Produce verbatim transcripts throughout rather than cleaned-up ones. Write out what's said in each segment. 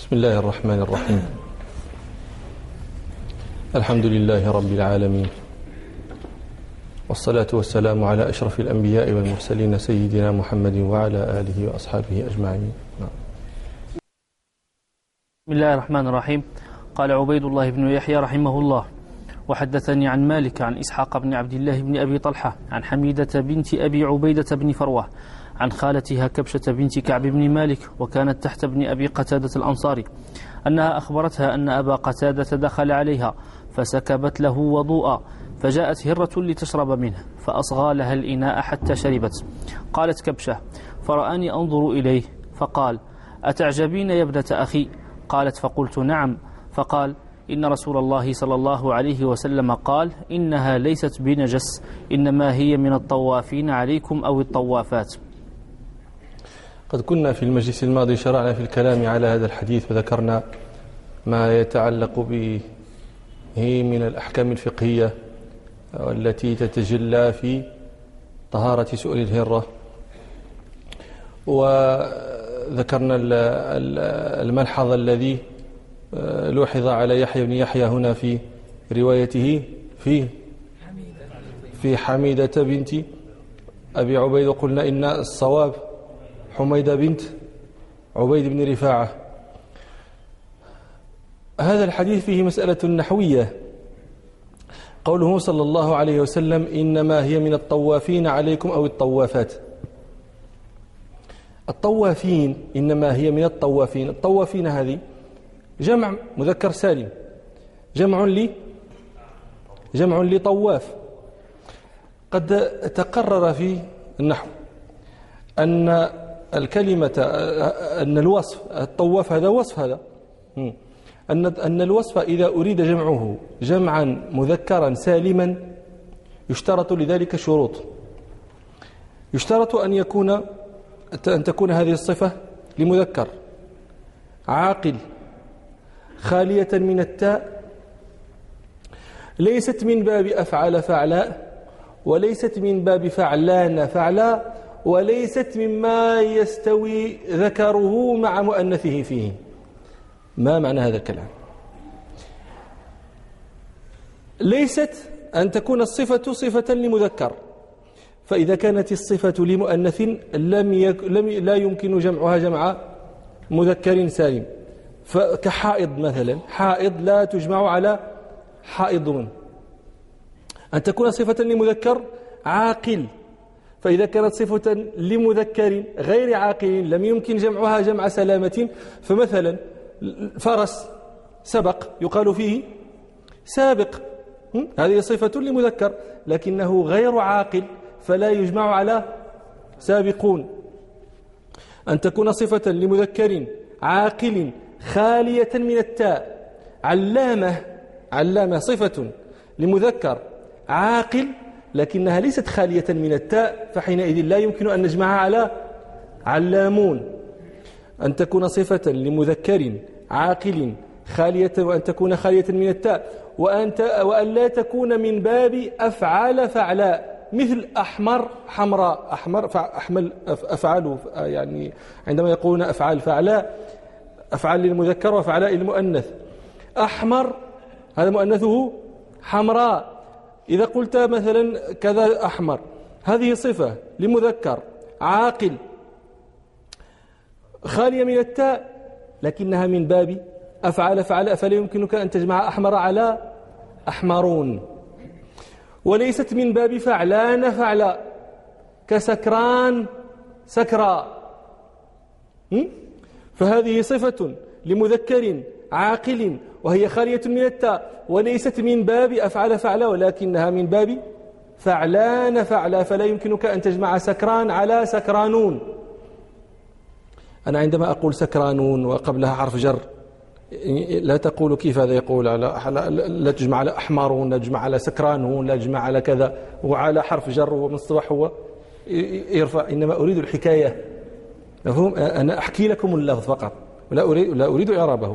بسم الله الرحمن الرحيم. الحمد لله رب العالمين، والصلاة والسلام على أشرف الأنبياء والمرسلين سيدنا محمد وعلى آله وأصحابه أجمعين. بسم الله الرحمن الرحيم. قال عبيد الله بن يحيى رحمه الله: وحدثني عن مالك عن إسحاق بن عبد الله بن أبي طلحة عن حميدة بنت أبي عبيدة بن فروة عن خالتها كبشة بنت كعب بن مالك وكانت تحت ابن أبي قتادة الأنصاري أنها أخبرتها أن أبا قتادة دخل عليها فسكبت له وضوءا، فجاءت هرة لتشرب منه فأصغى لها الإناء حتى شربت. قالت كبشة: فرآني أنظر إليه فقال: أتعجبين يا ابنة أخي؟ قالت: فقلت: نعم. فقال: إن رسول الله صلى الله عليه وسلم قال: إنها ليست بنجس، إنما هي من الطوافين عليكم أو الطوافات. قد كنا في المجلس الماضي شرعنا في الكلام على هذا الحديث وذكرنا ما يتعلق به من الأحكام الفقهية التي تتجلى في طهارة سؤل الهرة، وذكرنا الملحظ الذي لوحظ على يحيى بن يحيى هنا في روايته في في حميدة بنت أبي عبيد، وقلنا إن الصواب حميدة بنت عبيد بن رفاعة. هذا الحديث فيه مسألة نحوية، قوله صلى الله عليه وسلم: إنما هي من الطوافين عليكم أو الطوافات. الطوافين إنما هي من الطوافين، الطوافين هذه جمع مذكر سالم، جمع لي جمع لطواف. قد تقرر في النحو أن الكلمة أن الوصف الطواف هذا وصف هذا أن أن الوصف إذا أريد جمعه جمعا مذكرا سالما يشترط لذلك شروط. يشترط أن يكون أن تكون هذه الصفة لمذكر عاقل خالية من التاء، ليست من باب أفعل فعلاء، وليست من باب فعلان فعلاء، وليست مما يستوي ذكره مع مؤنثه فيه. ما معنى هذا الكلام؟ ليست أن تكون الصفة صفة لمذكر، فإذا كانت الصفة لمؤنث لم يك لم لا يمكن جمعها جمع مذكر سالم. فكحائض مثلا، حائض لا تجمع على حائض. أن تكون صفة لمذكر عاقل، فإذا كانت صفة لمذكر غير عاقل لم يمكن جمعها جمع سلامة. فمثلا فرس سبق يقال فيه سابق، هذه صفة لمذكر لكنه غير عاقل فلا يجمع على سابقون. أن تكون صفة لمذكر عاقل خالية من التاء، علامة علامة صفة لمذكر عاقل لكنها ليست خالية من التاء، فحينئذ لا يمكن أن نجمعها على علامون. أن تكون صفة لمذكر عاقل خالية، وأن تكون خالية من التاء، وأن وأن لا تكون من باب أفعال فعلاء، مثل أحمر حمراء. أحمر أحمل أفعال، يعني عندما يقولون أفعال فعلاء أفعال للمذكر وفعلاء للمؤنث. أحمر هذا مؤنثه حمراء. إذا قلت مثلا كذا أحمر، هذه صفة لمذكر عاقل خالية من التاء لكنها من باب أفعال فعلاء، فلا يمكنك أن تجمع أحمر على أحمرون. وليست من باب فعلان فعلاء، كسكران سكراء. فهذه صفة لمذكر عاقل وهي خالية من التاء، وليست من باب أفعل فعلا ولكنها من باب فعلان فعلا، فلا يمكنك أن تجمع سكران على سكرانون. أنا عندما أقول سكرانون وقبلها حرف جر لا تقول كيف هذا يقول على لا تجمع على أحمرون، لا تجمع على سكرانون، لا تجمع على كذا، وعلى حرف جر ومصطلح هو يرفع. إنما أريد الحكاية، مفهوم؟ أنا أحكي لكم اللفظ فقط ولا أريد لا أريد إعرابه.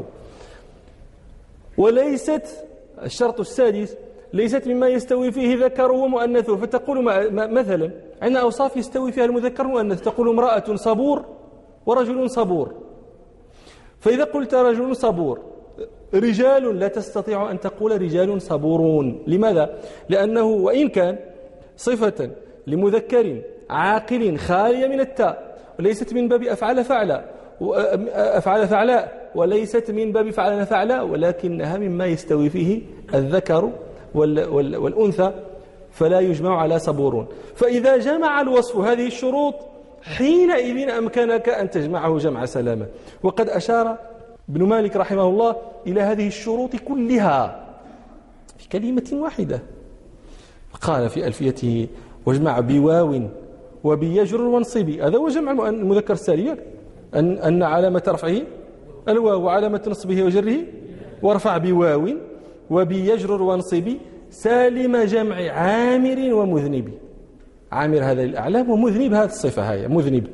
وليست الشرط السادس ليست مما يستوي فيه ذكر ومؤنثه، فتقول مثلا عندنا أوصاف يستوي فيها المذكر والمؤنث، تقول امرأة صبور ورجل صبور، فإذا قلت رجل صبور، رجال لا تستطيع أن تقول رجال صبورون. لماذا؟ لأنه وإن كان صفة لمذكر عاقل خالية من التاء، وليست من باب أفعل فعل أفعل فعلاء، وليست من باب فعلنا فعلاء، ولكنها مما يستوي فيه الذكر والأنثى، فلا يجمع على صبورون. فإذا جمع الوصف هذه الشروط حينئذ أمكنك أن تجمعه جمع سلامة. وقد أشار ابن مالك رحمه الله إلى هذه الشروط كلها في كلمة واحدة، قال في ألفيته: واجمع بواو وبيجر وانصبي. هذا هو جمع المذكر السالم، أن أن علامة رفعه الواو وعلامة نصبه وجره، وارفع بواو وبيجر وانصبي سالم جمع عامر ومذنب. عامر هذا الأعلام، ومذنب هذه الصفة، هي مذنب،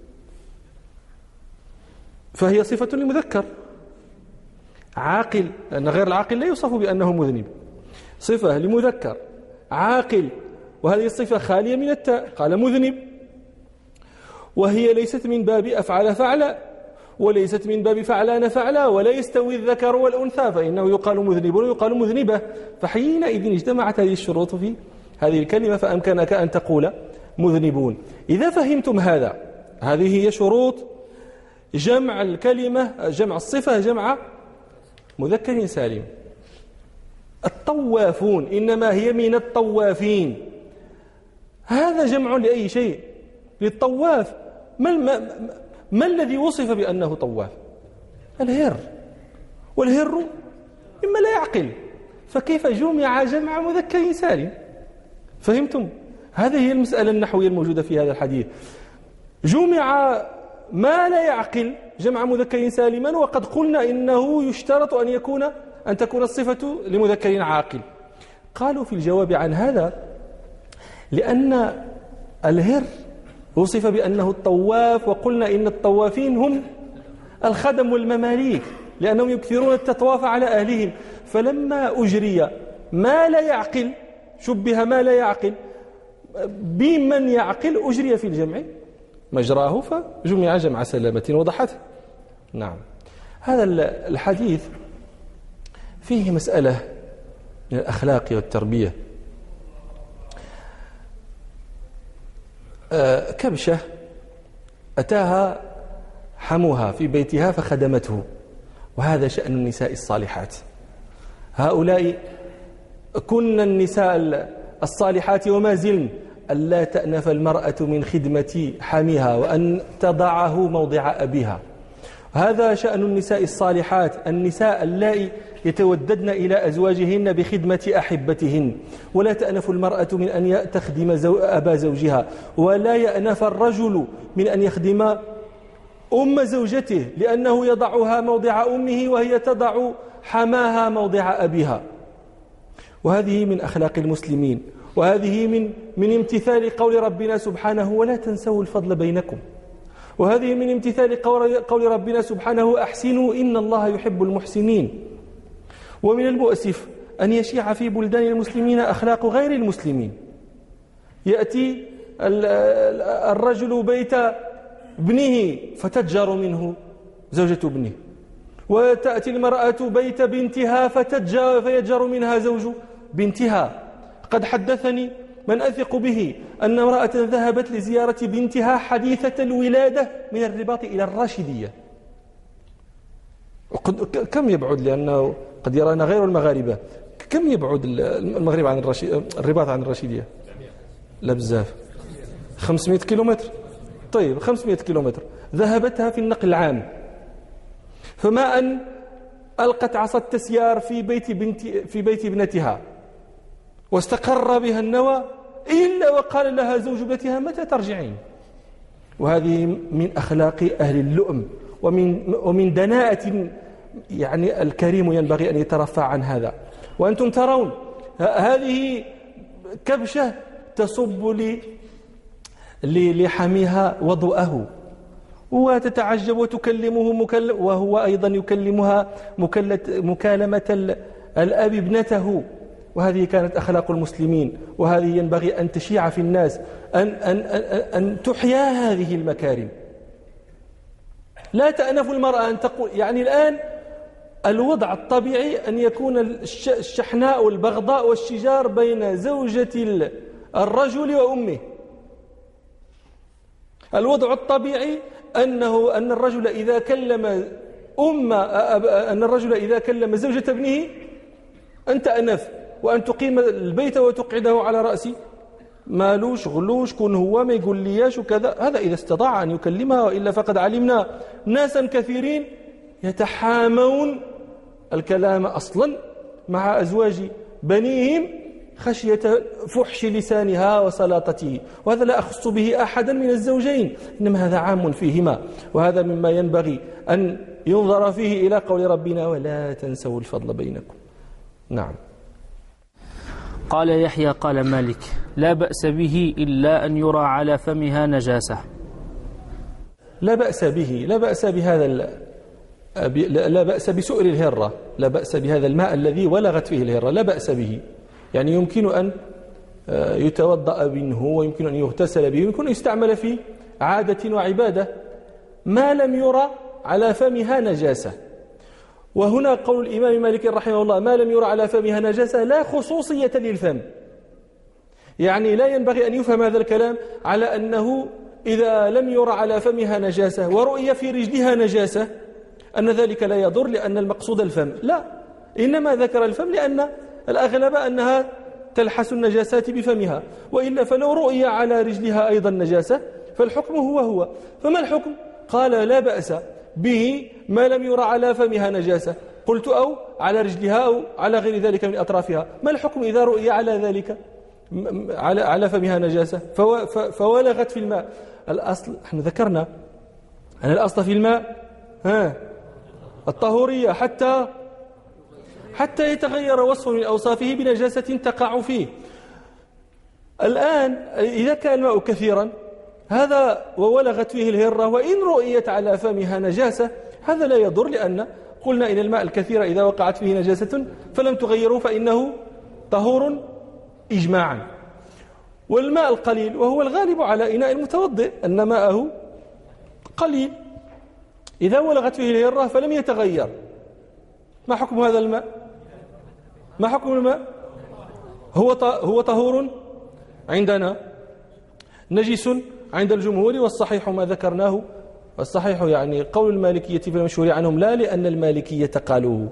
فهي صفة لمذكر عاقل، لأن غير العاقل لا يوصف بأنه مذنب. صفة لمذكر عاقل، وهذه الصفة خالية من التاء، قال مذنب، وهي ليست من باب أفعل فعل، وليست من باب فعلان فعلا، ولا يستوي الذكر والأنثى، فإنه يقال مذنب ويقال مذنبة. فحينئذ اجتمعت هذه الشروط في هذه الكلمة، فأمكنك أن تقول مذنبون. إذا فهمتم هذا، هذه هي شروط جمع الكلمة، جمع الصفة جمع مذكر سالم. الطوافون إنما هي من الطوافين، هذا جمع لأي شيء، للطواف. ما, ما, ما الذي وصف بأنه طواف؟ الهر، والهر مما لا يعقل، فكيف جمع جمع مذكر سالم؟ فهمتم؟ هذه هي المسألة النحوية الموجودة في هذا الحديث. جمع ما لا يعقل جمع مذكر سالما، وقد قلنا إنه يشترط أن يكون أن تكون الصفة لمذكر عاقل. قالوا في الجواب عن هذا: لأن الهر وصف بأنه الطواف، وقلنا إن الطوافين هم الخدم والمماليك، لأنهم يكثرون التطواف على أهلهم. فلما أجري ما لا يعقل، شبه ما لا يعقل بمن يعقل، أجري في الجمع مجراه فجمع جمع سلامة. وضحت؟ نعم. هذا الحديث فيه مسألة من الأخلاق والتربية. كبشة أتاها حموها في بيتها فخدمته، وهذا شأن النساء الصالحات. هؤلاء كن النساء الصالحات وما زلن ألا تأنف المرأة من خدمة حميها وأن تضعه موضع أبيها. هذا شأن النساء الصالحات، النساء اللائي يتوددن إلى أزواجهن بخدمة أحبتهن. ولا تأنف المرأة من أن تخدم زو... أبا زوجها، ولا يأنف الرجل من أن يخدم أم زوجته، لأنه يضعها موضع أمه وهي تضع حماها موضع أبيها. وهذه من أخلاق المسلمين، وهذه من من امتثال قول ربنا سبحانه: ولا تنسوا الفضل بينكم. وهذه من امتثال قول ربنا سبحانه: أحسنوا إن الله يحب المحسنين. ومن المؤسف أن يشيع في بلدان المسلمين أخلاق غير المسلمين. يأتي الرجل بيت ابنه فتتجر منه زوجة ابنه، وتأتي المرأة بيت بنتها فتتجر فيتجر منها زوج بنتها. قد حدثني من أثق به أن امرأة ذهبت لزيارة بنتها حديثة الولادة من الرباط إلى الراشدية. كم يبعد، لأنه قد يرانا غير المغاربة، كم يبعد المغرب عن الرباط عن الراشدية؟ لا بزاف، خمسمائة كيلومتر. طيب خمسمائة كيلومتر ذهبتها في النقل العام، فما أن ألقت عصا التسيار في بيت بنت في بيت ابنتها واستقر بها النوى، إلا وقال لها زوج ابنتها: متى ترجعين؟ وهذه من أخلاق أهل اللؤم، ومن ومن دناءة، يعني الكريم ينبغي أن يترفع عن هذا. وأنتم ترون هذه كبشة تصب لحميها وضوءه، وتتعجب وتكلمه مكلم، وهو أيضا يكلمها مكالمة الأب ابنته. وهذه كانت أخلاق المسلمين، وهذه ينبغي أن تشيع في الناس، أن, أن, أن, أن تحيا هذه المكارم. لا تأنف المرأة أن تقول، يعني الآن الوضع الطبيعي أن يكون الشحناء والبغضاء والشجار بين زوجة الرجل وأمه. الوضع الطبيعي أنه أن الرجل إذا كلم أم أن الرجل إذا كلم زوجة ابنه أن تأنف، وأن تقيم البيت وتقعده على رأسي، مالوش غلوش كن هو ما يقول لياش وكذا. هذا إذا استطاع أن يكلمها، وإلا فقد علمنا ناسا كثيرين يتحامون الكلام أصلا مع أزواج بنيهم خشية فحش لسانها وسلاطته، وهذا لا أخص به أحدا من الزوجين، إنما هذا عام فيهما، وهذا مما ينبغي أن ينظر فيه إلى قول ربنا ولا تنسوا الفضل بينكم. نعم. قال يحيى قال مالك لا بأس به إلا أن يرى على فمها نجاسة. لا بأس به، لا بأس بهذا لا بأس بسؤر الهرة، لا بأس بهذا الماء الذي ولغت فيه الهرة، لا بأس به، يعني يمكن أن يتوضأ منه، ويمكن أن يغتسل به، ويمكن أن يستعمل في عادة وعبادة ما لم يرى على فمها نجاسة. وهنا قول الإمام مالك رحمه الله ما لم يرى على فمها نجاسة لا خصوصية للفم، يعني لا ينبغي أن يفهم هذا الكلام على أنه إذا لم يرى على فمها نجاسة ورؤية في رجلها نجاسة أن ذلك لا يضر، لأن المقصود الفم، لا، إنما ذكر الفم لأن الأغلب أنها تلحس النجاسات بفمها، وإلا فلو رؤية على رجلها أيضا نجاسة فالحكم هو هو. فما الحكم؟ قال لا بأس به ما لم يرى على فمها نجاسة، قلت أو على رجلها أو على غير ذلك من أطرافها. ما الحكم إذا رؤي على ذلك على على فمها نجاسة فولغت في الماء؟ الأصل احنا ذكرنا أن الأصل في الماء ها الطهورية حتى حتى يتغير وصف من أوصافه بنجاسة تقع فيه. الآن إذا كان الماء كثيرا هذا وولغت فيه الهرة وإن رؤيت على فمها نجاسة هذا لا يضر، لأن قلنا إن الماء الكثير إذا وقعت فيه نجاسة فلم تغيره فإنه طهور إجماعا. والماء القليل وهو الغالب على إناء المتوضئ أن ماءه قليل إذا ولغت فيه الهرة فلم يتغير، ما حكم هذا الماء؟ ما حكم الماء؟ هو هو طهور عندنا، نجس عند الجمهور، والصحيح ما ذكرناه، والصحيح يعني قول المالكية في المشهور عنهم، لا لأن المالكية قالوه،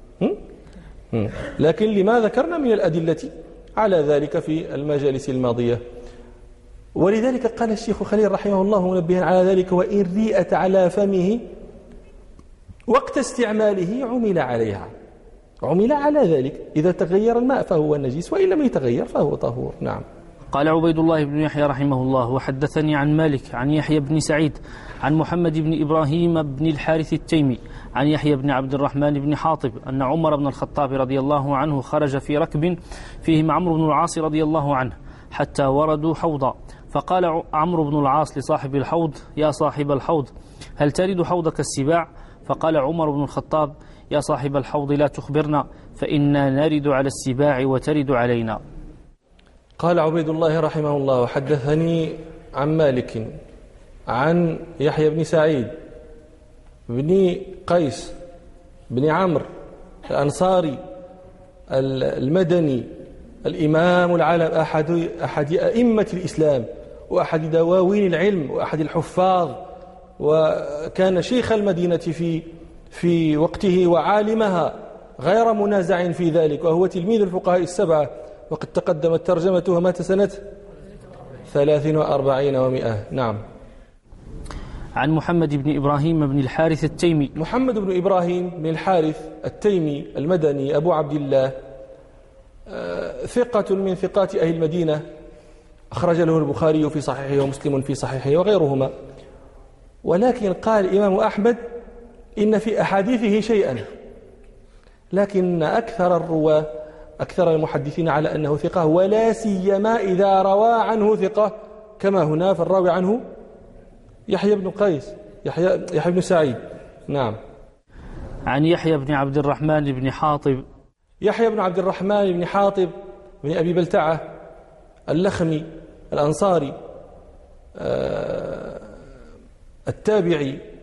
لكن لما ذكرنا من الأدلة على ذلك في المجالس الماضية. ولذلك قال الشيخ خليل رحمه الله منبها على ذلك وإن ريئت على فمه وقت استعماله عمل عليها، عمل على ذلك، إذا تغير الماء فهو نجس وإن لم يتغير فهو طهور. نعم. قال عبيد الله بن يحيى رحمه الله وحدثني عن مالك عن يحيى بن سعيد عن محمد بن إبراهيم بن الحارث التيمي عن يحيى بن عبد الرحمن بن حاطب أن عمر بن الخطاب رضي الله عنه خرج في ركب فيهم عمرو بن العاص رضي الله عنه حتى وردوا حوضا، فقال عمرو بن العاص لصاحب الحوض يا صاحب الحوض هل ترد حوضك السباع؟ فقال عمر بن الخطاب يا صاحب الحوض لا تخبرنا فإنا نرد على السباع وترد علينا. قال عبيد الله رحمه الله وحدثني عن مالك عن يحيى بن سعيد بن قيس بن عمرو الأنصاري المدني الإمام العالم، أحد أحد أئمة الإسلام وأحد دواوين العلم وأحد الحفاظ، وكان شيخ المدينة في في وقته وعالمها غير منازع في ذلك، وهو تلميذ الفقهاء السبعة، وقد تقدمت ترجمته مات سنة ثلاث وأربعين ومئة. نعم. عن محمد بن إبراهيم بن الحارث التيمي. محمد بن إبراهيم بن الحارث التيمي المدني أبو عبد الله، ثقة من ثقات أهل المدينة، أخرج له البخاري في صحيحه ومسلم في صحيحه وغيرهما. ولكن قال الإمام أحمد إن في أحاديثه شيئا، لكن أكثر الرواة أكثر المحدثين على أنه ثقة، ولا سيما إذا روى عنه ثقة كما هنا فالراوي عنه يحيى بن قيس يحيى, يحيى بن سعيد. نعم. عن يحيى بن عبد الرحمن بن حاطب. يحيى بن عبد الرحمن بن حاطب بن أبي بلتعة اللخمي الأنصاري التابعي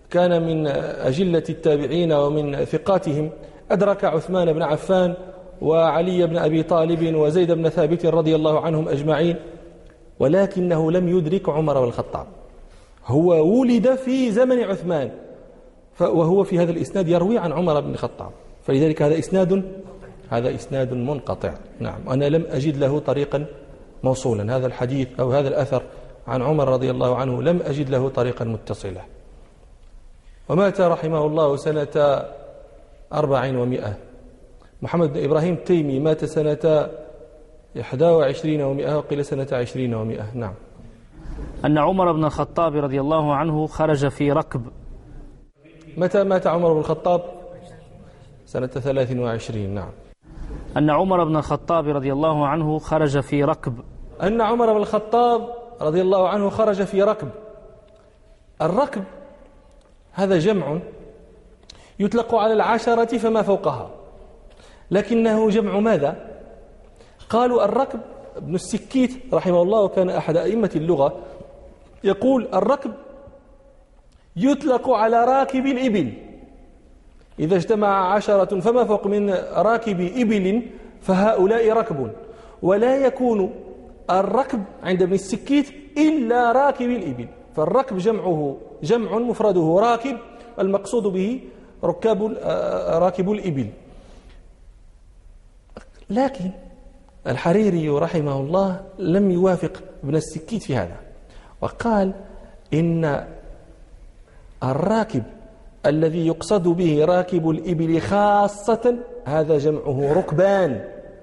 كان من أجلة التابعين ومن ثقاتهم، أدرك عثمان بن عفان وعلي بن أبي طالب وزيد بن ثابت رضي الله عنهم أجمعين، ولكنه لم يدرك عمر بن الخطاب. هو ولد في زمن عثمان وهو في هذا الإسناد يروي عن عمر بن الخطاب، فلذلك هذا إسناد هذا إسناد منقطع. نعم، أنا لم أجد له طريقا موصولا، هذا الحديث أو هذا الأثر عن عمر رضي الله عنه لم أجد له طريقا متصلا. ومات رحمه الله سنة أربع ومئة. محمد بن إبراهيم التيمي مات سنة إحدى وعشرين ومئة، وقيل سنة عشرين ومئة. نعم. أن عمر بن الخطاب رضي الله عنه خرج في ركب. متى مات عمر بن الخطاب؟ سنة ثلاث وعشرين. نعم. أن عمر بن الخطاب رضي الله عنه خرج في ركب. أن عمر بن الخطاب رضي الله عنه خرج في ركب. الركب هذا جمع يطلق على العشرة فما فوقها، لكنه جمع ماذا؟ قالوا الركب. ابن السكيت رحمه الله وكان أحد أئمة اللغة يقول الركب يطلق على راكب الإبل، إذا اجتمع عشرة فما فوق من راكب إبل فهؤلاء ركب، ولا يكون الركب عند ابن السكيت إلا راكب الإبل، فالركب جمعه جمع مفرده راكب، المقصود به ركاب راكب الإبل. لكن الحريري رحمه الله لم يوافق ابن السكيت في هذا، وقال إن الراكب الذي يقصد به راكب الإبل خاصة هذا جمعه ركبان،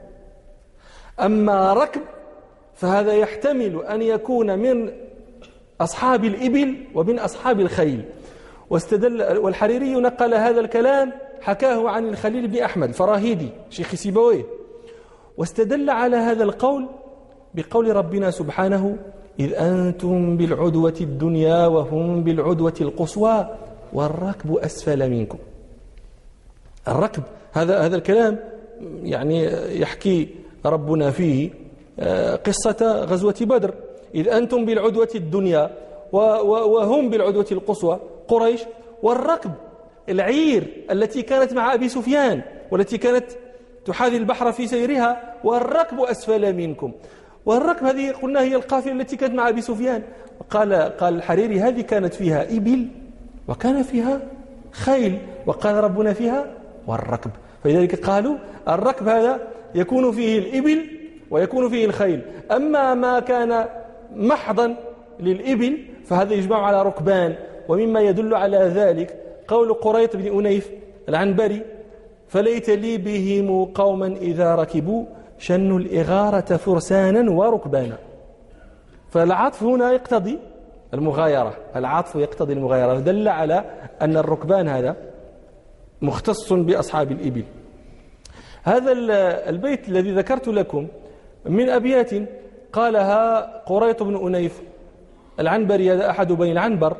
أما ركب فهذا يحتمل أن يكون من أصحاب الإبل ومن أصحاب الخيل. واستدل والحريري نقل هذا الكلام، حكاه عن الخليل بن أحمد الفراهيدي شيخ سيبويه، واستدل على هذا القول بقول ربنا سبحانه: إذ أنتم بالعدوة الدنيا وهم بالعدوة القصوى والركب أسفل منكم. الركب هذا هذا الكلام يعني يحكي ربنا فيه قصة غزوة بدر، إذ أنتم بالعدوة الدنيا وهم بالعدوة القصوى قريش، والركب العير التي كانت مع أبي سفيان والتي كانت تحاذي البحر في سيرها، والركب أسفل منكم. والركب هذه قلنا هي القافلة التي كانت مع أبي سفيان. قال قال الحريري هذه كانت فيها إبل وكان فيها خيل، وقال ربنا فيها والركب، فلذلك قالوا الركب هذا يكون فيه الإبل ويكون فيه الخيل، أما ما كان محضا للإبل فهذا يجمع على ركبان. ومما يدل على ذلك قول قريط بن أنيف العنبري: فليت لي بهم قوما إذا ركبوا شنوا الإغارة فرسانا وركبانا. فالعطف هنا يقتضي المغايرة، العطف يقتضي المغايرة، دل على أن الركبان هذا مختص بأصحاب الإبل. هذا البيت الذي ذكرت لكم من أبيات قالها قريط بن أنيف العنبري، هذا أحد بني العنبر.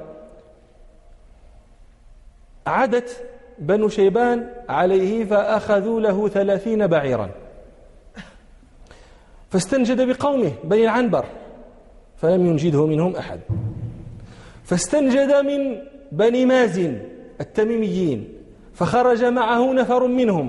عدت بنو شيبان عليه فأخذوا له ثلاثين بعيرا، فاستنجد بقومه بني العنبر فلم ينجده منهم أحد، فاستنجد من بني مازن التميميين فخرج معه نفر منهم،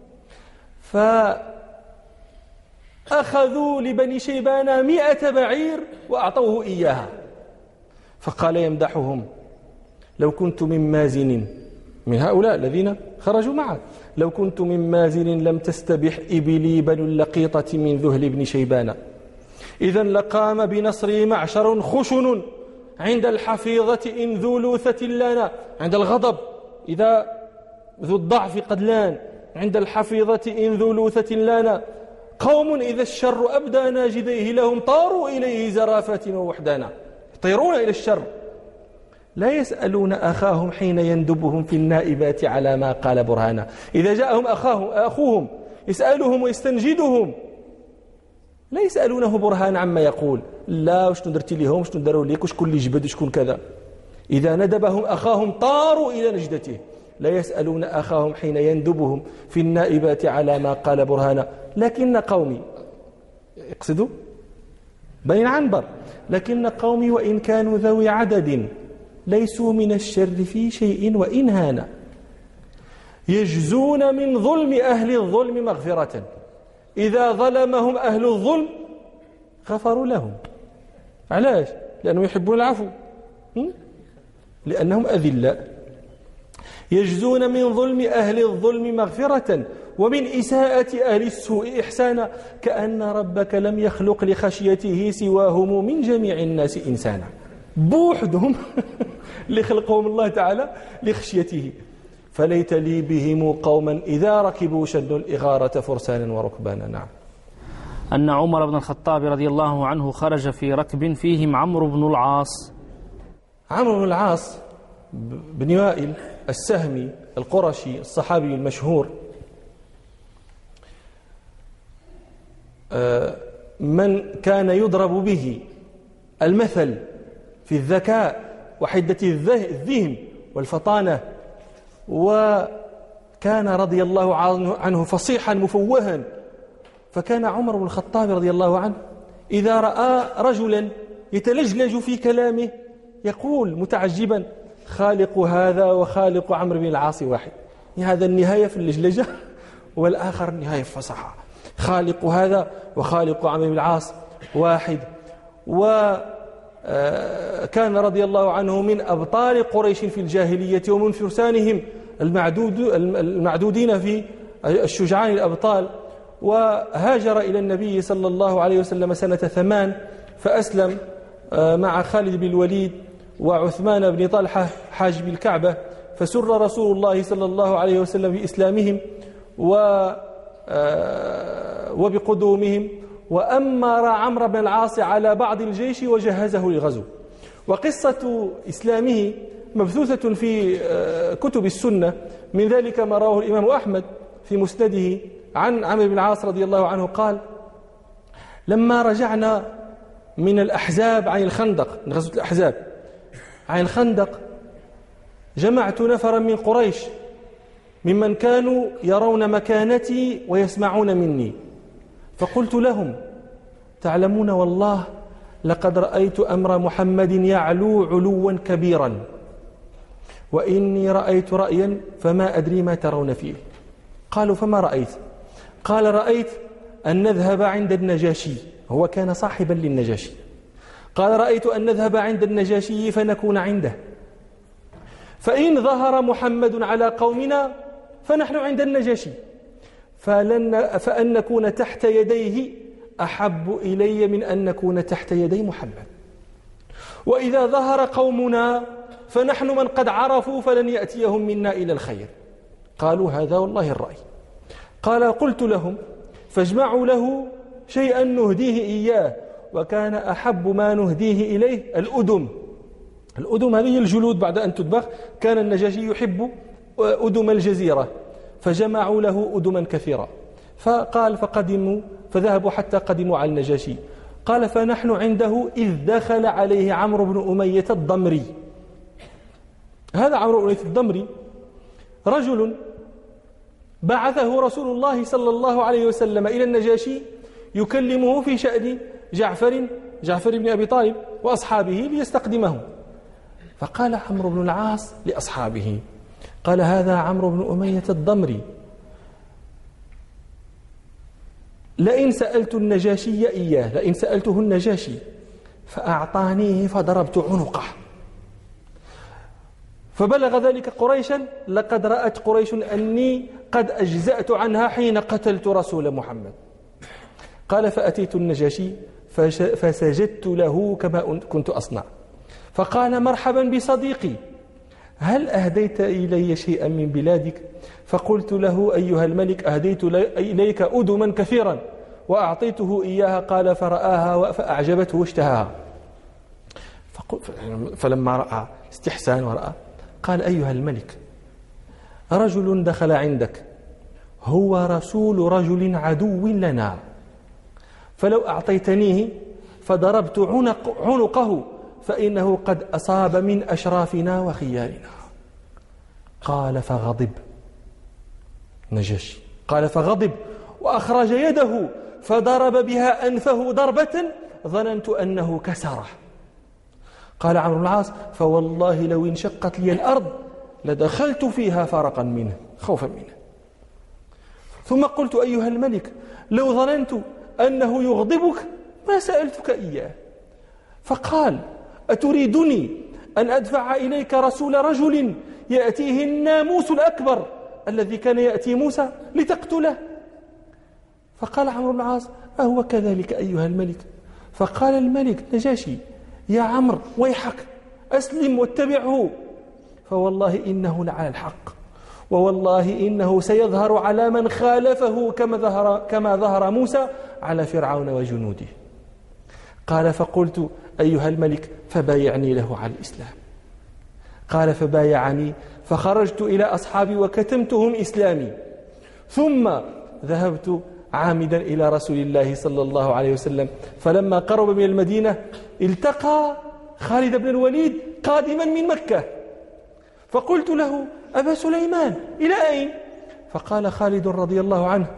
فأخذوا لبني شيبان مئة بعير وأعطوه إياها، فقال يمدحهم: لو كنت من مازن، من هؤلاء الذين خرجوا معه، لو كنت من مازن لم تستبح إبلي بنو اللقيطة من ذهل بن شيبان، إذا لقام بنصري معشر خشن عند الحفيظة إن ذو لوثة لنا. عند الغضب إذا ذو الضعف قد لان، عند الحفيظة إن ذو لوثة لنا، قوم إذا الشر أبدى ناجديه لهم طاروا إليه زرافة ووحدانا. يطيرون إلى الشر، لا يسألون أخاهم حين يندبهم في النائبات على ما قال برهانا. إذا جاءهم أخاهم أخوهم يسألهم ويستنجدهم لا يسألونه برهان عما يقول، لا وشنو درتي لهم، وشنو داروا ليك، وشكون اللي جبد، وشكون كذا. إذا ندبهم أخاهم طاروا إلى نجدته، لا يسألون أخاهم حين يندبهم في النائبات على ما قال برهانا. لكن قومي، يقصدوا بني العنبر، لكن قومي وإن كانوا ذوي عدد ليسوا من الشر في شيء وإن هان يجزون من ظلم أهل الظلم مغفرة إذا ظلمهم أهل الظلم غفروا لهم. علاش؟ لأنهم يحبون العفو، لأنهم أذلاء. يجزون من ظلم أهل الظلم مغفرة ومن إساءة أهل السوء إحسانا كأن ربك لم يخلق لخشيته سواهم من جميع الناس إنسانا. بوحدهم اللي خلقهم الله تعالى لخشيته. فليت لي بهم قوما إذا ركبوا شدوا الإغارة فرسانا وركبانا. نعم. أن عمر بن الخطاب رضي الله عنه خرج في ركب فيهم عمرو بن العاص. عمرو بن العاص بن وائل السهمي القرشي الصحابي المشهور، من كان يضرب به المثل في الذكاء وحدة الذهن والفطانة، وكان رضي الله عنه فصيحا مفوها. فكان عمر بن الخطاب رضي الله عنه إذا رأى رجلا يتلجلج في كلامه يقول متعجبا: خالق هذا وخالق عمرو بن العاص واحد. هذا النهاية في اللجلجة والآخر النهاية في الفصاحة. خالق هذا وخالق عمرو بن العاص واحد. وكان رضي الله عنه من أبطال قريش في الجاهلية ومن فرسانهم المعدود المعدودين في الشجعان الأبطال. وهاجر إلى النبي صلى الله عليه وسلم سنة ثمان فأسلم مع خالد بن الوليد وعثمان بن طلحة حاجب الكعبة، فسر رسول الله صلى الله عليه وسلم بإسلامهم وبقدومهم، وأمر عمرو بن العاص على بعض الجيش وجهزه للغزو. وقصة إسلامه مبثوثة في كتب السنة، من ذلك ما رواه الإمام أحمد في مسنده عن عمرو بن العاص رضي الله عنه قال: لما رجعنا من الأحزاب عن الخندق، من غزوة الأحزاب عن الخندق، جمعت نفرا من قريش ممن كانوا يرون مكانتي ويسمعون مني، فقلت لهم: تعلمون والله لقد رأيت أمر محمد يعلو علوا كبيرا، وإني رأيت رأيا فما أدري ما ترون فيه. قالوا: فما رأيت؟ قال: رأيت أن نذهب عند النجاشي، هو كان صاحبا للنجاشي. قال: رأيت أن نذهب عند النجاشي فنكون عنده، فإن ظهر محمد على قومنا فنحن عند النجاشي، فلن فأن نكون تحت يديه أحب إلي من أن نكون تحت يدي محمد، وإذا ظهر قومنا فنحن من قد عرفوا فلن يأتيهم منا إلى الخير. قالوا: هذا والله الرأي. قال: قلت لهم: فاجمعوا له شيئا نهديه إياه. وكان أحب ما نهديه إليه الأدم. الأدم هذه الجلود بعد أن تطبخ، كان النجاشي يحب أدم الجزيرة، فجمعوا له أدما كثيرة. فقال: فقدموا فذهبوا حتى قدموا على النجاشي. قال: فنحن عنده إذ دخل عليه عمرو بن أمية الضمري. هذا عمرو بن أمية الضمري رجل بعثه رسول الله صلى الله عليه وسلم إلى النجاشي يكلمه في شأن جعفر جعفر بن أبي طالب وأصحابه ليستقدمه. فقال عمرو بن العاص لأصحابه، قال: هذا عمرو بن أمية الضمري، لئن سألت النجاشي إياه، لئن سألته النجاشي فأعطانيه فضربت عنقه. فبلغ ذلك قريشا، لقد رأت قريش أني قد أجزأت عنها حين قتلت رسول محمد. قال: فأتيت النجاشي فسجدت له كما كنت أصنع، فقال: مرحبا بصديقي، هل أهديت إلي شيئا من بلادك؟ فقلت له: أيها الملك، أهديت إليك أدما كثيرا وأعطيته إياها. قال: فرآها فأعجبته واشتهاها. فلما رأى استحسان ورأى قال: أيها الملك، رجل دخل عندك هو رسول رجل عدو لنا، فلو أعطيتنيه فضربت عنق عنقه فإنه قد أصاب من أشرافنا وخيارنا. قال: فغضب نجاشي، قال: فغضب وأخرج يده فضرب بها أنفه ضربة ظننت أنه كسره. قال عمرو بن العاص: فوالله لو انشقت لي الأرض لدخلت فيها فرقا منه خوفا منه. ثم قلت: أيها الملك، لو ظننت أنه يغضبك ما سألتك إياه. فقال: أتريدني أن أدفع إليك رسول رجل يأتيه الناموس الأكبر الذي كان يأتي موسى لتقتله؟ فقال عمرو بن العاص: أهو كذلك أيها الملك؟ فقال الملك نجاشي: يا عمرو ويحك، أسلم واتبعه، فوالله إنه لعلى الحق، ووالله إنه سيظهر على من خالفه كما ظهر, كما ظهر موسى على فرعون وجنوده. قال: فقلت: أيها الملك فبايعني له على الإسلام. قال: فبايعني، فخرجت إلى أصحابي وكتمتهم إسلامي، ثم ذهبت عامدا إلى رسول الله صلى الله عليه وسلم، فلما قرب من المدينة التقى خالد بن الوليد قادما من مكة، فقلت له: أبا سليمان إلى أين؟ فقال خالد رضي الله عنه: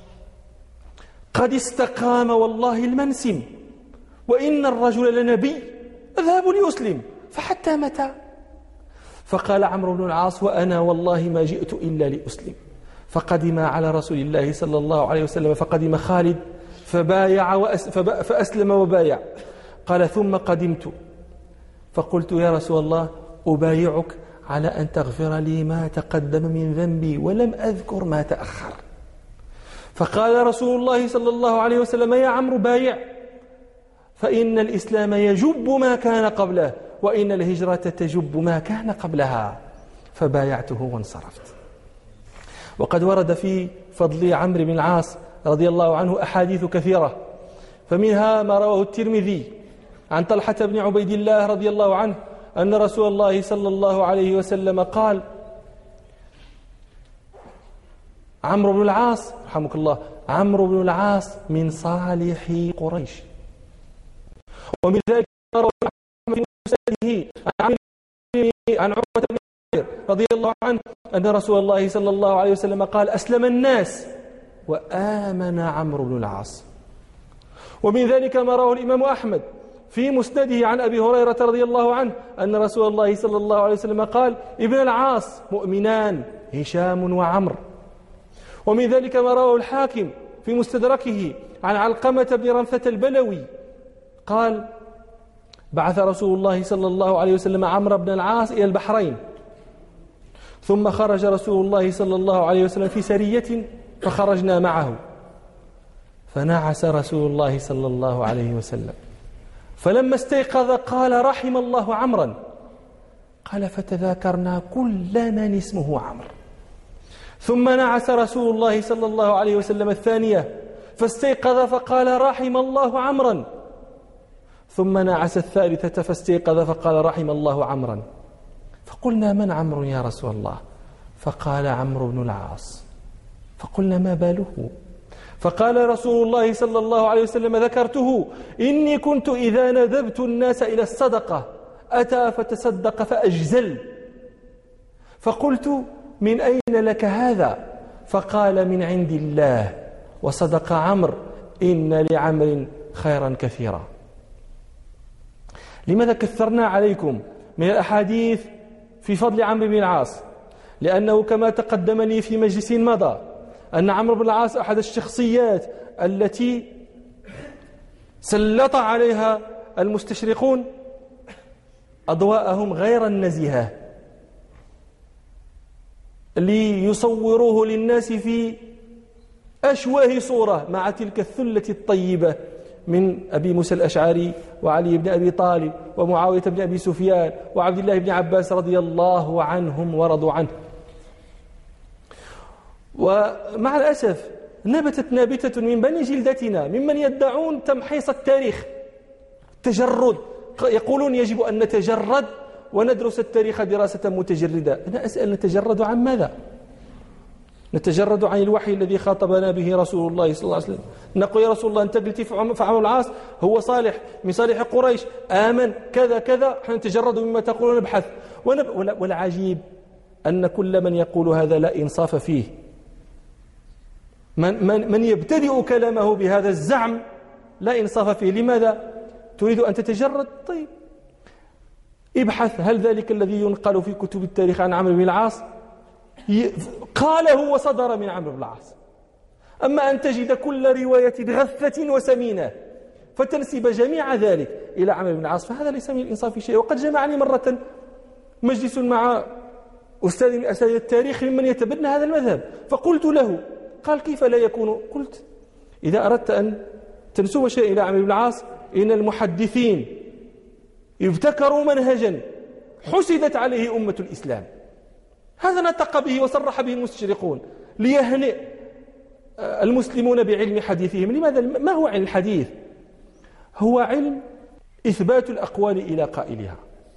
قد استقام والله المنسم، وإن الرجل لنبي، أذهب ليسلم، فحتى متى؟ فقال عمرو بن العاص: وأنا والله ما جئت إلا لأسلم. فقدم على رسول الله صلى الله عليه وسلم، فقدم خالد فبايع وأس فأسلم وبايع. قال: ثم قدمت فقلت: يا رسول الله، أبايعك على أن تغفر لي ما تقدم من ذنبي ولم أذكر ما تأخر. فقال رسول الله صلى الله عليه وسلم: يا عمرو بايع، فإن الإسلام يجب ما كان قبله، وإن الهجرة تجب ما كان قبلها. فبايعته وانصرفت. وقد ورد في فضل عمرو بن العاص رضي الله عنه أحاديث كثيرة، فمنها ما رواه الترمذي عن طلحة بن عبيد الله رضي الله عنه أن رسول الله صلى الله عليه وسلم قال: عمرو بن العاص رحمك الله عمرو بن العاص من صالح قريش. ومن ذلك روى في مسنده عن عروة بن رضي الله عنه أن رسول الله صلى الله عليه وسلم قال: أسلم الناس وآمن عمرو بن العاص. ومن ذلك ما رواه الإمام أحمد في مسنده عن أبي هريرة رضي الله عنه أن رسول الله صلى الله عليه وسلم قال: ابن العاص مؤمنان هشام وعمر. ومن ذلك ما رواه الحاكم في مستدركه عن علقمة بن رنثة البلوي قال: بعث رسول الله صلى الله عليه وسلم عمرو بن العاص إلى البحرين، ثم خرج رسول الله صلى الله عليه وسلم في سرية فخرجنا معه، فنعس رسول الله صلى الله عليه وسلم، فلما استيقظ قال: رحم الله عمرا. قال: فتذاكرنا كل من اسمه عمرو. ثم نعس رسول الله صلى الله عليه وسلم الثانية فاستيقظ فقال: رحم الله عمرا. ثم نعس الثالثة فاستيقظ فقال: رحم الله عمرا. فقلنا: من عمرو يا رسول الله؟ فقال: عمرو بن العاص. فقلنا: ما باله؟ فقال رسول الله صلى الله عليه وسلم: ذكرته، إني كنت إذا ندبت الناس إلى الصدقة أتى فتصدق فأجزل. فقلت: من أين لك هذا؟ فقال: من عند الله. وصدق عمرو، إن لعمر خيرا كثيرا. لماذا كثرنا عليكم من الأحاديث في فضل عمرو بن العاص؟ لأنه كما تقدم لي في مجلس مضى أن عمرو بن العاص أحد الشخصيات التي سلط عليها المستشرقون أضواءهم غير النزهة ليصوروه للناس في أشواه صورة مع تلك الثلة الطيبة من أبي موسى الأشعري وعلي بن أبي طالب ومعاوية بن أبي سفيان وعبد الله بن عباس رضي الله عنهم ورضوا عنه. ومع الأسف نبتت نابتة من بني جلدتنا ممن يدعون تمحيص التاريخ، تجرد، يقولون يجب أن نتجرد وندرس التاريخ دراسة متجردة. أنا أسأل: نتجرد عن ماذا؟ نتجرد عن الوحي الذي خاطبنا به رسول الله صلى الله عليه وسلم. نقول: يا رسول الله أنت قلت في عمرو العاص هو صالح من صالح قريش، آمن كذا كذا، نحن نتجرد مما تقولون، نبحث. والعجيب أن كل من يقول هذا لا إنصاف فيه. من, من, من يبتدئ كلامه بهذا الزعم لا إنصاف فيه. لماذا؟ تريد أن تتجرد؟ طيب، ابحث هل ذلك الذي ينقل في كتب التاريخ عن عمرو بن العاص قاله وصدر من عمرو بن العاص. أما أن تجد كل رواية غثة وسمينة فتنسب جميع ذلك إلى عمرو بن العاص، فهذا ليس من الإنصاف شيء. وقد جمعني مرة مجلس مع أستاذ من أساتذة التاريخ ممن يتبنى هذا المذهب، فقلت له، قال كيف لا يكون؟ قلت إذا أردت أن تنسب شيء إلى عمرو بن العاص إن المحدثين ابتكروا منهجا حسدت عليه أمة الإسلام، هذا نطق به وصرح به المستشرقون ليهنئ المسلمون بعلم حديثهم. لماذا؟ ما هو علم الحديث؟ هو علم إثبات الأقوال إلى قائلها.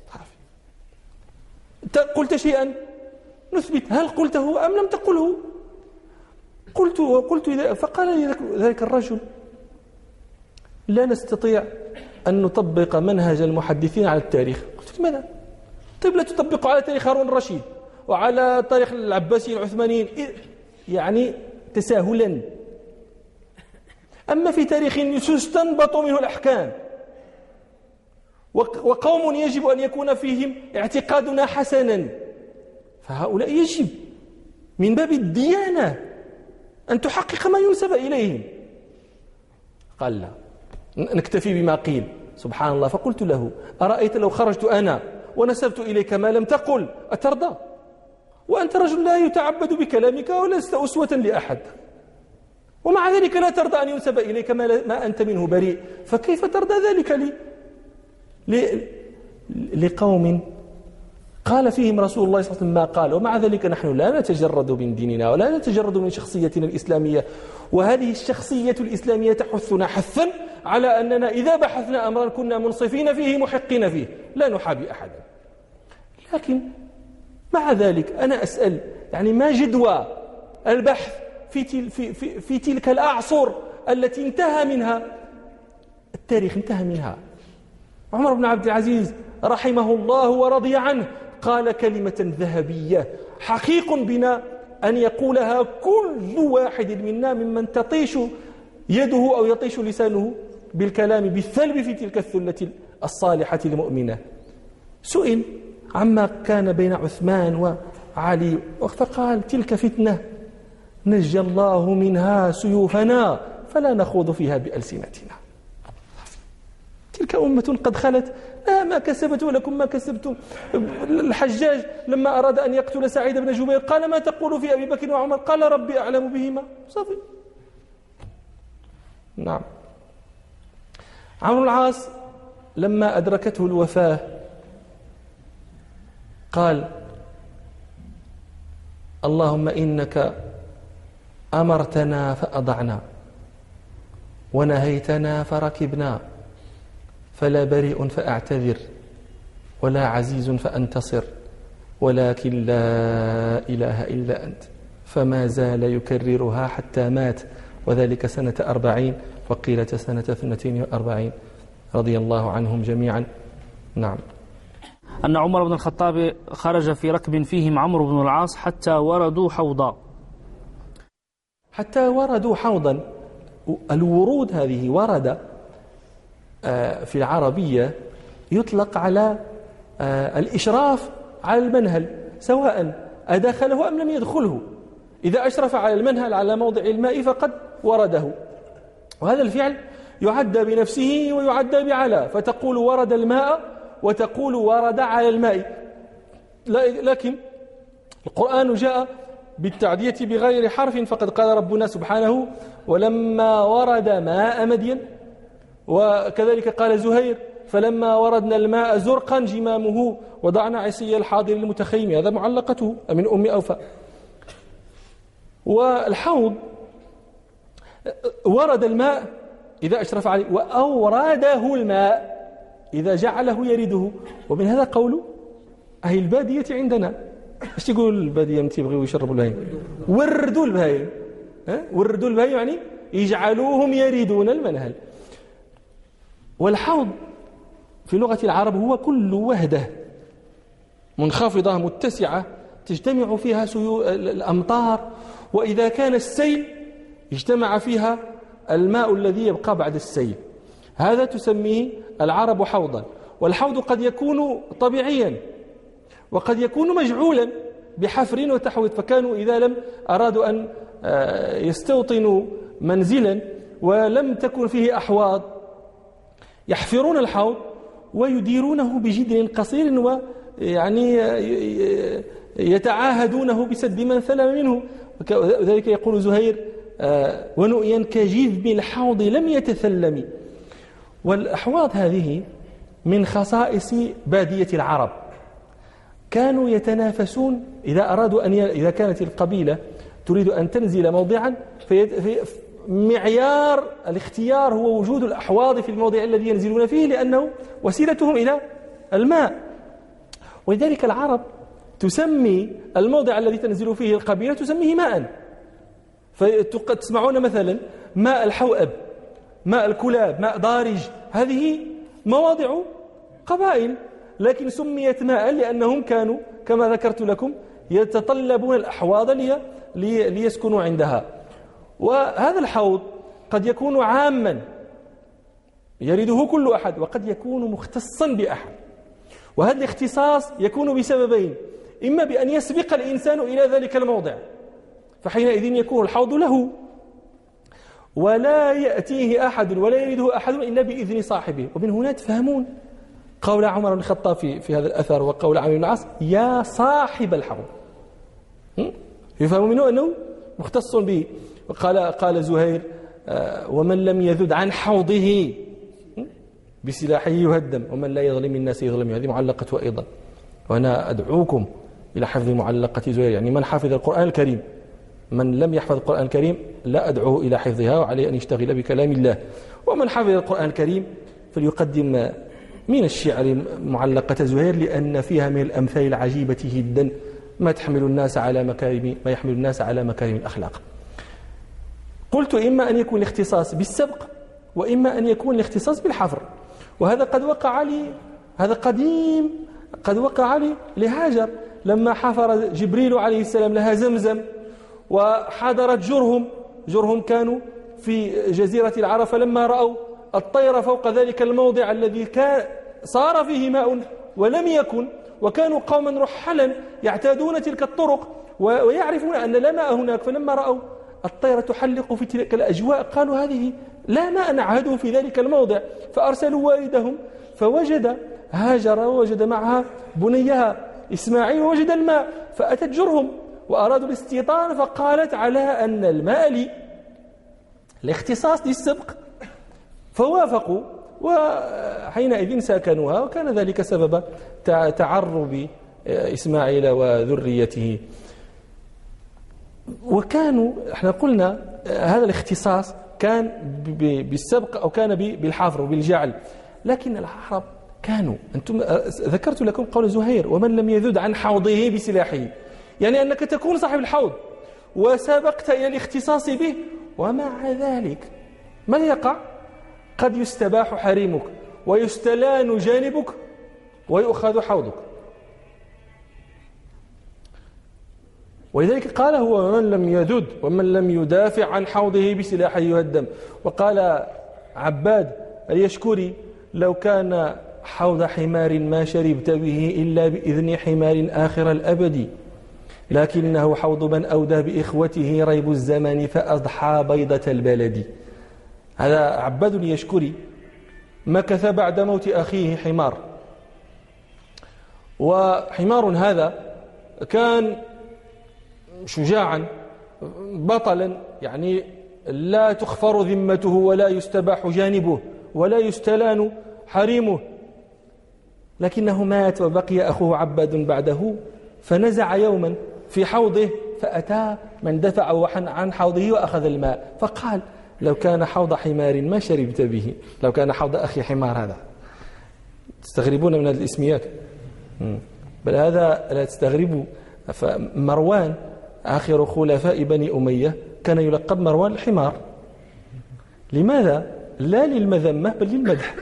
قلت شيئا نثبت، هل قلته أم لم تقله؟ قلت وقلت فقال لي ذلك الرجل لا نستطيع أن نطبق منهج المحدثين على التاريخ. قلت لماذا؟ طيب لا تطبقوا على تاريخ هارون الرشيد وعلى تاريخ العباسيين العثمانيين، يعني تساهلا. أما في تاريخ يستنبط منه الأحكام وقوم يجب أن يكون فيهم اعتقادنا حسنا، فهؤلاء يجب من باب الديانة أن تحقق ما ينسب إليهم. قال لا، نكتفي بما قيل. سبحان الله. فقلت له أرأيت لو خرجت أنا ونسبت إليك ما لم تقل أترضى؟ وأنت رجل لا يتعبد بكلامك ولست أسوة لأحد، ومع ذلك لا ترضى أن ينسب إليك ما, ما أنت منه بريء، فكيف ترضى ذلك لي؟ لقوم قال فيهم رسول الله صلى الله عليه وسلم ما قال، ومع ذلك نحن لا نتجرد من ديننا ولا نتجرد من شخصيتنا الإسلامية. وهذه الشخصية الإسلامية تحثنا حثا على أننا إذا بحثنا أمرا كنا منصفين فيه محقين فيه لا نحابي أحدا. لكن مع ذلك أنا أسأل، يعني ما جدوى البحث في, تل في, في, في تلك الأعصر التي انتهى منها التاريخ، انتهى منها عمر بن عبد العزيز رحمه الله ورضي عنه قال كلمة ذهبية حقيق بنا أن يقولها كل واحد منا ممن تطيش يده أو يطيش لسانه بالكلام بالثلب في تلك الثلة الصالحة المؤمنة. سئل عما كان بين عثمان وعلي فقال تلك فتنة نجى الله منها سيوفنا فلا نخوض فيها بألسنتنا. تلك أمة قد خلت لا ما كسبت ولكم ما كسبتم. الحجاج لما أراد أن يقتل سعيد بن جبير قال ما تقول في أبي بكر وعمر؟ قال ربي أعلم بهما. صافي. نعم. عمرو العاص لما أدركته الوفاة قال اللهم إنك أمرتنا فأضعنا ونهيتنا فركبنا فلا بريء فأعتذر ولا عزيز فأنتصر ولكن لا إله إلا أنت. فما زال يكررها حتى مات، وذلك سنة أربعين وقيلة سنة اثنتين وأربعين رضي الله عنهم جميعا. نعم. أن عمر بن الخطاب خرج في ركب فيهم عمرو بن العاص حتى وردوا حوضا. حتى وردوا حوضا. الورود هذه ورد في العربية يطلق على الإشراف على المنهل سواء أدخله أم لم يدخله. إذا أشرف على المنهل على موضع الماء فقد ورده، وهذا الفعل يعدى بنفسه ويعدى بعلى، فتقول ورد الماء وتقول ورد على الماء. لكن القرآن جاء بالتعدية بغير حرف، فقد قال ربنا سبحانه ولما ورد ماء مدين، وكذلك قال زهير فلما وردنا الماء زرقا جمامه وضعنا عصي الحاضر المتخيم، هذا معلقته من أم أوفى. والحوض ورد الماء إذا أشرف عليه، وأورده الماء إذا جعله يرده. ومن هذا قول أهل البادية عندنا، ايش يقول البادية متى يبغيوا يشربوا البهايم؟ وردوا البهايم، وردوا البهايم يعني يجعلوهم يريدون المنهل. والحوض في لغة العرب هو كل وهدة منخفضة متسعة تجتمع فيها الأمطار، وإذا كان السيل اجتمع فيها الماء الذي يبقى بعد السيل، هذا تسميه العرب حوضا. والحوض قد يكون طبيعيا وقد يكون مجعولا بحفر وتحويط. فكانوا إذا لم أرادوا أن يستوطنوا منزلا ولم تكن فيه أحواض يحفرون الحوض ويديرونه بجدر قصير ويعني يتعاهدونه بسد من ثلم منه. وذلك يقول زهير ونؤيا كجذب الحوض لم يتثلم. والأحواض هذه من خصائص بادية العرب، كانوا يتنافسون إذا أرادوا أن ي... إذا كانت القبيلة تريد أن تنزل موضعا في... في معيار الاختيار هو وجود الأحواض في الموضع الذي ينزلون فيه، لأنه وسيلتهم إلى الماء. ولذلك العرب تسمي الموضع الذي تنزل فيه القبيلة تسميه ماء. فتسمعون مثلا ماء الحوأب، ماء الكلاب، ماء ضارج، هذه مواضع قبائل، لكن سميت ماء لأنهم كانوا كما ذكرت لكم يتطلبون الأحواض لي لي ليسكنوا عندها. وهذا الحوض قد يكون عاما يرده كل أحد، وقد يكون مختصا بأحد. وهذا الاختصاص يكون بسببين: إما بأن يسبق الإنسان إلى ذلك الموضع فحينئذ يكون الحوض له ولا يأتيه أحد ولا يريده أحد إلا بإذن صاحبه. ومن هنا تفهمون قول عمر بن الخطاب في, في هذا الأثر وقول عمرو بن العاص يا صاحب الحوض، يفهم منه أنه مختص به. وقال قال زهير ومن لم يذد عن حوضه بسلاحه يهدم ومن لا يظلم الناس يظلم. هذه معلقة أيضا. وأنا أدعوكم إلى حفظ معلقة زهير، يعني من حفظ القرآن الكريم، من لم يحفظ القرآن الكريم لا أدعوه إلى حفظها وعليه أن يشتغل بكلام الله. ومن حفظ القرآن الكريم فليقدم من الشعر معلقة زهير، لأن فيها من الأمثال العجيبة جدا ما تحمل الناس على مكارم ما يحمل الناس على مكارم الأخلاق. قلت إما أن يكون الاختصاص بالسبق وإما أن يكون الاختصاص بالحفر. وهذا قد وقع لي، هذا قديم، قد وقع لي لهاجر لما حفر جبريل عليه السلام لها زمزم وحضرت جرهم. جرهم كانوا في جزيرة العرب، فلما رأوا الطير فوق ذلك الموضع الذي كان صار فيه ماء ولم يكن، وكانوا قوما رحلا يعتادون تلك الطرق ويعرفون أن لا ماء هناك، فلما رأوا الطير تحلق في تلك الأجواء قالوا هذه لا ماء نعهده في ذلك الموضع، فأرسلوا والدهم فوجد هاجر ووجد معها بنيها إسماعيل ووجد الماء، فأتت جرهم وأرادوا الاستيطان، فقالت على أن الماء لي، الاختصاص للسبق، فوافقوا وحينئذ ساكنوها، وكان ذلك سبب تعرب إسماعيل وذريته. وكانوا احنا قلنا هذا الاختصاص كان بالسبق أو كان بالحفر وبالجعل، لكن العرب كانوا، أنتم ذكرت لكم قول زهير ومن لم يذد عن حوضه بسلاحه، يعني أنك تكون صاحب الحوض وسبقت إلى الاختصاص به، ومع ذلك من يقع؟ قد يستباح حريمك ويستلان جانبك ويؤخذ حوضك. ولذلك قال هو ومن لم يذد ومن لم يدافع عن حوضه بسلاحه يهدم. وقال عباد اليشكري لو كان حوض حمار ما شربت به إلا بإذن حمار آخر الأبد، لكنه حوض من أودى بإخوته ريب الزمان فأضحى بيضة البلد. هذا عباد اليشكري مكث بعد موت أخيه حمار، وحمار هذا كان شجاعا بطلا، يعني لا تخفر ذمته ولا يستباح جانبه ولا يستلان حريمه، لكنه مات وبقي أخوه عباد بعده، فنزع يوما في حوضه فأتى من دفع عن حوضه وأخذ الماء، فقال لو كان حوض حمار ما شربت به، لو كان حوض أخي حمار. هذا تستغربون من هذه الاسميات، بل هذا لا تستغربوا. فمروان آخر خلفاء بني أمية كان يلقب مروان الحمار. لماذا؟ لا للمذمة بل للمدح.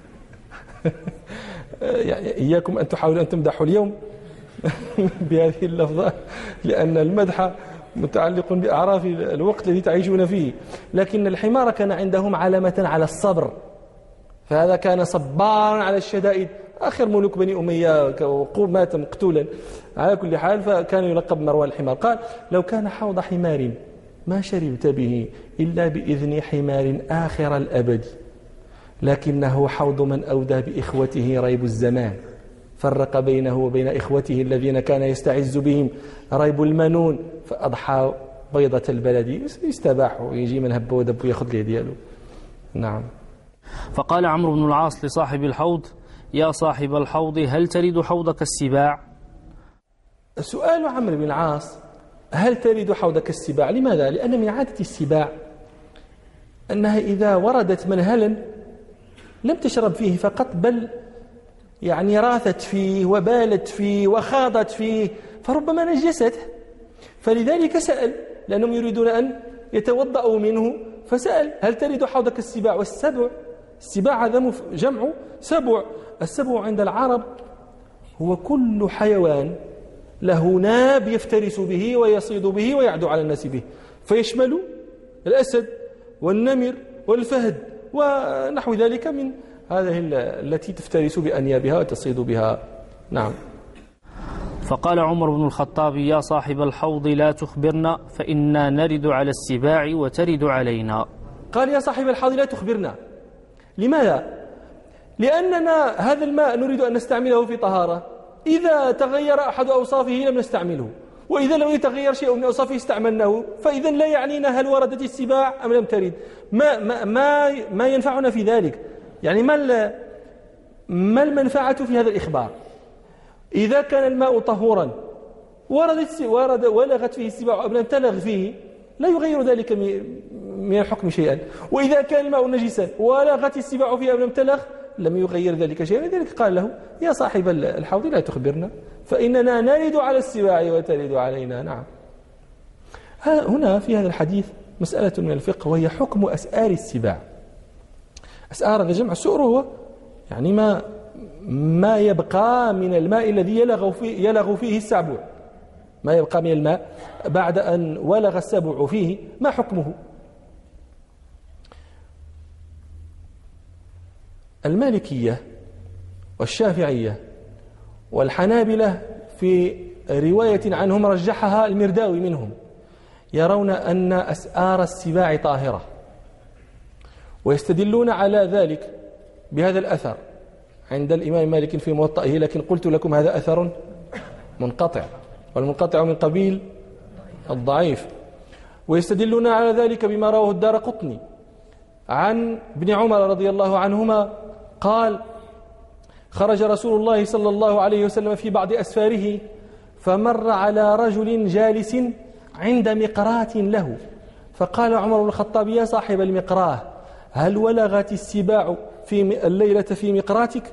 يعني إياكم أن تحاولوا أن تمدحوا اليوم بهذه اللفظة، لأن المدح متعلق بأعراف الوقت الذي تعيشون فيه، لكن الحمار كان عندهم علامة على الصبر، فهذا كان صبارا على الشدائد، آخر ملوك بني أمية مات مقتولا. على كل حال فكان يلقب مروان الحمار. قال لو كان حوض حمار ما شربت به إلا بإذن حمار آخر الأبد، لكنه حوض من أودى بإخوته ريب الزمان، فرق بينه وبين إخوته الذين كان يستعز بهم ريب المنون، فأضحى بيضة البلد. يستباح ويجي من هب ودب ويأخذ ليه دياله. نعم. فقال عمرو بن العاص لصاحب الحوض: يا صاحب الحوض هل ترد حوضك السباع؟ سؤال عمرو بن العاص: هل ترد حوضك السباع؟ لماذا؟ لأن من عادة السباع أنها إذا وردت منهلا لم تشرب فيه فقط، بل يعني راثت فيه وبالت فيه وخاضت فيه، فربما نجسته، فلذلك سأل، لأنهم يريدون أن يتوضأوا منه، فسأل: هل ترد حوضك السباع؟ والسبع، السباع هذا جمع سبع. السبع عند العرب هو كل حيوان له ناب يفترس به ويصيد به ويعدو على الناس به، فيشمل الأسد والنمر والفهد ونحو ذلك من هذه التي تفترس بأنيابها وتصيد بها. نعم. فقال عمر بن الخطاب: يا صاحب الحوض لا تخبرنا فإنا نرد على السباع وترد علينا. قال: يا صاحب الحوض لا تخبرنا. لماذا؟ لأننا هذا الماء نريد أن نستعمله في طهارة، إذا تغير أحد أوصافه لم نستعمله، وإذا لم يتغير شيء من أوصافه استعملناه، فإذا لا يعنينا هل وردت السباع أم لم ترد. ما, ما, ما, ما ينفعنا في ذلك، يعني ما, ما المنفعة في هذا الإخبار؟ إذا كان الماء طهورا وردت ورد ولغت فيه السباع أم لم تلغ فيه، لا يغير ذلك من الحكم شيئا. وإذا كان الماء نجسا ولغت السباع فيه أم لم تلغ لم يغير ذلك شيئا. لذلك قال له: يا صاحب الحوض لا تخبرنا فإننا نرد على السباع وترد علينا. نعم. هنا في هذا الحديث مسألة من الفقه، وهي حكم أسآر السباع. أسآر هذا جمع سؤر، هو يعني ما ما يبقى من الماء الذي يلغ فيه, يلغ فيه السبع، ما يبقى من الماء بعد أن ولغ السبع فيه، ما حكمه؟ المالكية والشافعية والحنابلة في رواية عنهم رجحها المرداوي منهم، يرون أن أسآر السباع طاهرة، ويستدلون على ذلك بهذا الأثر عند الإمام مالك في موطئه، لكن قلت لكم هذا أثر منقطع، والمنقطع من قبيل الضعيف. ويستدلون على ذلك بما رواه الدارقطني عن ابن عمر رضي الله عنهما قال: خرج رسول الله صلى الله عليه وسلم في بعض أسفاره فمر على رجل جالس عند مقراة له، فقال عمر بن الخطاب: يا صاحب المقراه هل ولغت السباع في الليلة في مقراتك؟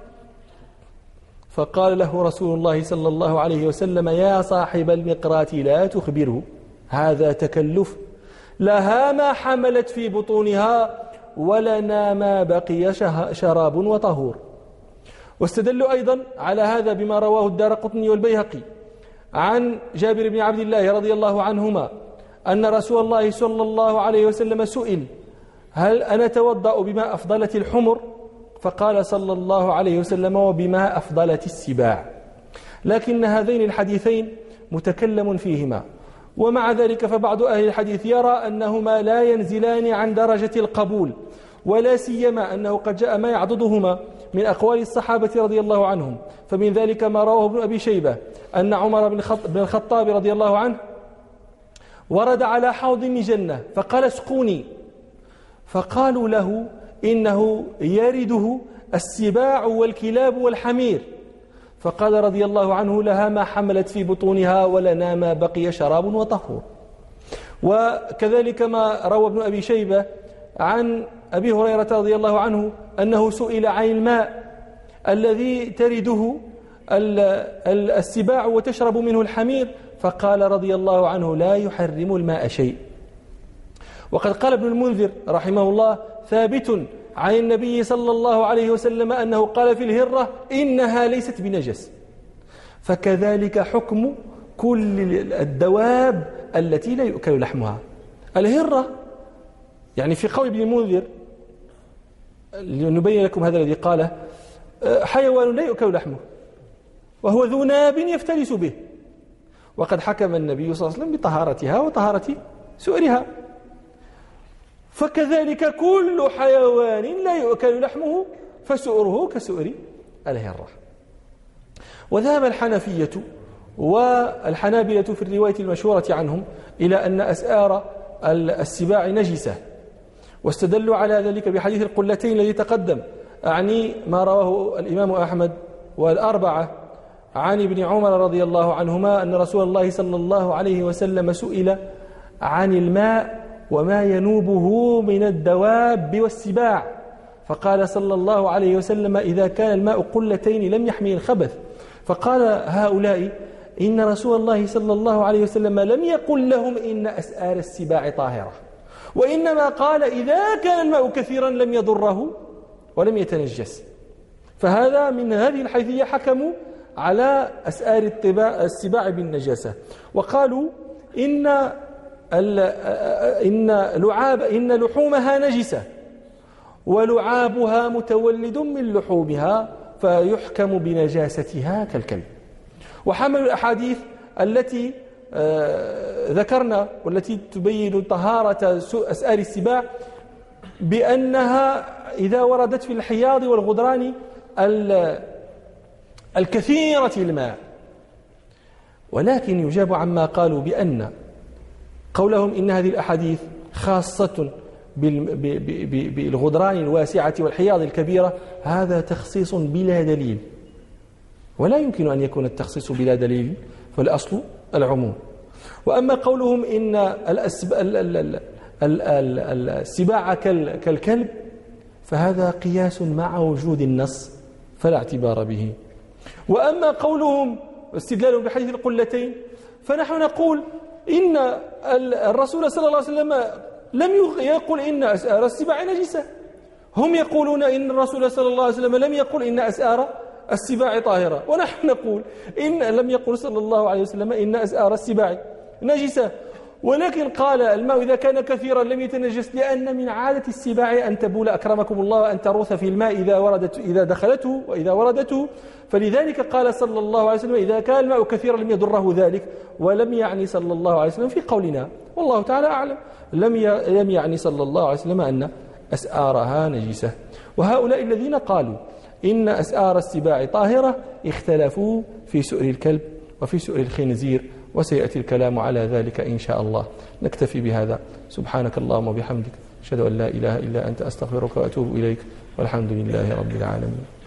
فقال له رسول الله صلى الله عليه وسلم: يا صاحب المقراة لا تخبره، هذا تكلف، لها ما حملت في بطونها ولنا ما بقي شراب وطهور. واستدلوا أيضا على هذا بما رواه الدارقطني والبيهقي عن جابر بن عبد الله رضي الله عنهما أن رسول الله صلى الله عليه وسلم سئل: هل أنا توضأ بما أفضلت الحمر؟ فقال صلى الله عليه وسلم: وبما أفضلت السباع. لكن هذين الحديثين متكلم فيهما، ومع ذلك فبعض أهل الحديث يرى أنهما لا ينزلان عن درجة القبول، ولا سيما أنه قد جاء ما يعضدهما من أقوال الصحابة رضي الله عنهم. فمن ذلك ما رواه ابن أبي شيبة أن عمر بن الخطاب رضي الله عنه ورد على حوض من جنة فقال: اسقوني، فقالوا له: إنه يرده السباع والكلاب والحمير، فقال رضي الله عنه: لها ما حملت في بطونها ولنا ما بقي شراب وطهور. وكذلك ما روى ابن أبي شيبة عن أبي هريرة رضي الله عنه أنه سئل عن الماء الذي ترده السباع وتشرب منه الحمير، فقال رضي الله عنه: لا يحرم الماء شيء. وقد قال ابن المنذر رحمه الله: ثابت عن النبي صلى الله عليه وسلم أنه قال في الهرة: إنها ليست بنجس. فكذلك حكم كل الدواب التي لا يؤكل لحمها. الهرة يعني في قول ابن المنذر لنبين لكم هذا الذي قاله، حيوان لا يؤكل لحمه وهو ذو ناب يفترس به، وقد حكم النبي صلى الله عليه وسلم بطهارتها وطهارة سؤرها. فكذلك كل حيوان لا يؤكل لحمه فسؤره كسؤر الهرة. وذهب الحنفية والحنابلة في الرواية المشهورة عنهم إلى أن أسآر السباع نجسة، واستدلوا على ذلك بحديث القلتين الذي تقدم، أعني ما رواه الإمام أحمد والأربعة عن ابن عمر رضي الله عنهما أن رسول الله صلى الله عليه وسلم سئل عن الماء وما ينوبه من الدواب والسباع، فقال صلى الله عليه وسلم: إذا كان الماء قلتين لم يحمل الخبث. فقال هؤلاء: إن رسول الله صلى الله عليه وسلم لم يقل لهم إن أسآر السباع طاهرة، وإنما قال إذا كان الماء كثيرا لم يضره ولم يتنجس. فهذا من هذه الحيثية حكموا على أسآر السباع بالنجاسة، وقالوا إن إن لعاب إن لحومها نجسة ولعابها متولد من لحومها فيحكم بنجاستها كالكلب. وحملوا الأحاديث التي ذكرنا والتي تبين طهارة أسآر السباع بأنها إذا وردت في الحياض والغدران الكثيرة الماء. ولكن يجاب عما قالوا بأن قولهم إن هذه الأحاديث خاصة بالغدران الواسعة والحياض الكبيرة، هذا تخصيص بلا دليل، ولا يمكن أن يكون التخصيص بلا دليل، فالأصل العموم. وأما قولهم إن السباع كالكلب فهذا قياس مع وجود النص فلا اعتبار به. وأما قولهم استدلالهم بحديث القلتين فنحن نقول إن الرسول صلى الله عليه وسلم لم يقل إن أسآر السباع نجسة، هم يقولون إن الرسول صلى الله عليه وسلم لم يقل إن أسآر السباع طاهرة، ونحن نقول إن لم يقل صلى الله عليه وسلم إن أسآر السباع نجسة، ولكن قال الماء إذا كان كثيرا لم يتنجس، لأن من عادة السباع أن تبول أكرمكم الله وأن تروث في الماء إذا وردت إذا دخلته وإذا وردته، فلذلك قال صلى الله عليه وسلم إذا كان الماء كثيرا لم يضره ذلك، ولم يعني صلى الله عليه وسلم في قولنا والله تعالى أعلم لم لم يعني صلى الله عليه وسلم أن أسآرها نجسة. وهؤلاء الذين قالوا إن أسآر السباع طاهرة اختلفوا في سؤر الكلب وفي سؤر الخنزير، وسيأتي الكلام على ذلك إن شاء الله. نكتفي بهذا، سبحانك اللهم وبحمدك، أشهد أن لا إله إلا أنت، أستغفرك وأتوب إليك، والحمد لله رب العالمين.